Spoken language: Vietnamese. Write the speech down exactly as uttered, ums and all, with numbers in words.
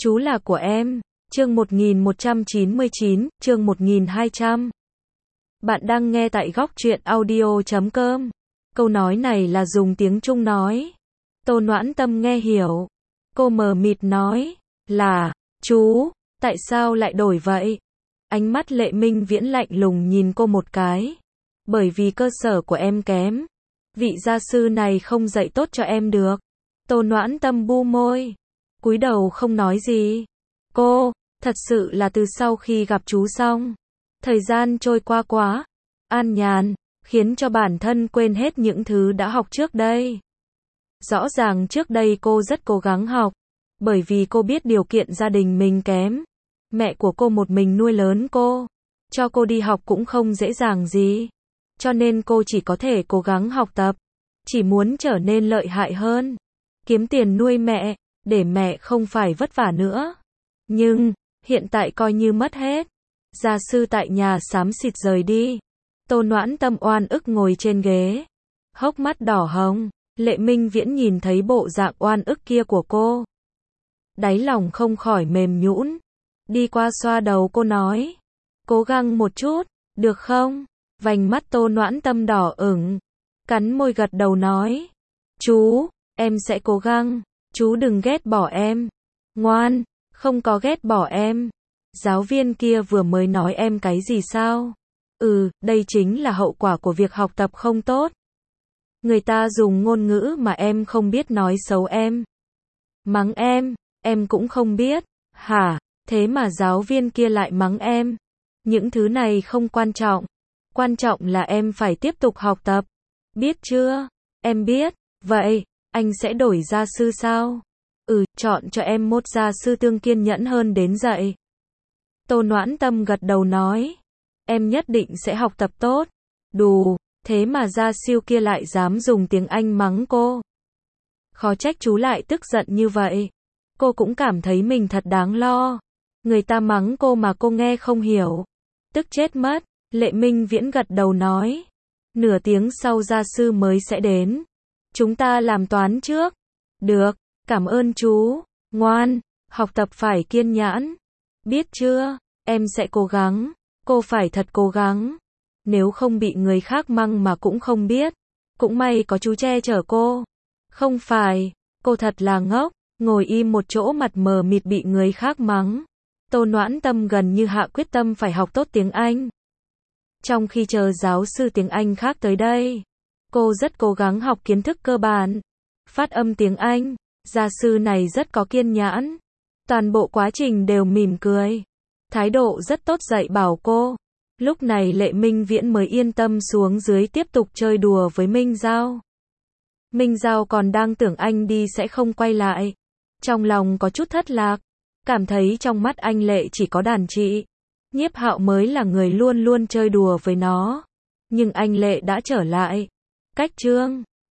Chú là của em. Chương một nghìn một trăm chín mươi chín, chương một nghìn hai trăm. Bạn đang nghe tại góc truyện audio chấm com. Câu nói này là dùng tiếng Trung nói. Tô Noãn Tâm nghe hiểu. Cô mờ mịt nói, là, chú, tại sao lại đổi vậy? Ánh mắt Lệ Minh Viễn lạnh lùng nhìn cô một cái. Bởi vì cơ sở của em kém. Vị gia sư này không dạy tốt cho em được. Tô Noãn Tâm bu môi. Cúi đầu không nói gì. Cô, thật sự là từ sau khi gặp chú xong. Thời gian trôi qua quá. An nhàn, khiến cho bản thân quên hết những thứ đã học trước đây. Rõ ràng trước đây cô rất cố gắng học. Bởi vì cô biết điều kiện gia đình mình kém. Mẹ của cô một mình nuôi lớn cô. Cho cô đi học cũng không dễ dàng gì. Cho nên cô chỉ có thể cố gắng học tập. Chỉ muốn trở nên lợi hại hơn. Kiếm tiền nuôi mẹ, để mẹ không phải vất vả nữa. Nhưng, hiện tại coi như mất hết. Gia sư tại nhà xám xịt rời đi. Tô Noãn Tâm oan ức ngồi trên ghế. Hốc mắt đỏ hồng. Lệ Minh Viễn nhìn thấy bộ dạng oan ức kia của cô. Đáy lòng không khỏi mềm nhũn. Đi qua xoa đầu cô nói. Cố gắng một chút, được không? Vành mắt Tô Noãn Tâm đỏ ửng. Cắn môi gật đầu nói. Chú, em sẽ cố gắng. Chú đừng ghét bỏ em. Ngoan, không có ghét bỏ em. Giáo viên kia vừa mới nói em cái gì sao? Ừ, đây chính là hậu quả của việc học tập không tốt. Người ta dùng ngôn ngữ mà em không biết nói xấu em. Mắng em, em cũng không biết. Hả? Thế mà giáo viên kia lại mắng em. Những thứ này không quan trọng. Quan trọng là em phải tiếp tục học tập. Biết chưa? Em biết. Vậy, anh sẽ đổi gia sư sao? Ừ, chọn cho em một gia sư tương kiên nhẫn hơn đến dạy. Tô Noãn Tâm gật đầu nói. Em nhất định sẽ học tập tốt. Đù, thế mà gia sư kia lại dám dùng tiếng Anh mắng cô. Khó trách chú lại tức giận như vậy. Cô cũng cảm thấy mình thật đáng lo. Người ta mắng cô mà cô nghe không hiểu. Tức chết mất. Lệ Minh Viễn gật đầu nói. Nửa tiếng sau gia sư mới sẽ đến. Chúng ta làm toán trước. Được, cảm ơn chú. Ngoan, học tập phải kiên nhẫn. Biết chưa? Em sẽ cố gắng. Cô phải thật cố gắng. Nếu không bị người khác mắng mà cũng không biết. Cũng may có chú che chở cô. Không phải, cô thật là ngốc. Ngồi im một chỗ mặt mờ mịt bị người khác mắng. Tô Noãn Tâm gần như hạ quyết tâm phải học tốt tiếng Anh. Trong khi chờ giáo sư tiếng Anh khác tới đây, cô rất cố gắng học kiến thức cơ bản. Phát âm tiếng Anh, gia sư này rất có kiên nhẫn. Toàn bộ quá trình đều mỉm cười. Thái độ rất tốt dạy bảo cô. Lúc này Lệ Minh Viễn mới yên tâm xuống dưới tiếp tục chơi đùa với Minh Giao. Minh Giao còn đang tưởng anh đi sẽ không quay lại. Trong lòng có chút thất lạc. Cảm thấy trong mắt anh Lệ chỉ có đàn chị. Nhiếp Hạo mới là người luôn luôn chơi đùa với nó. Nhưng anh Lệ đã trở lại. Cách chương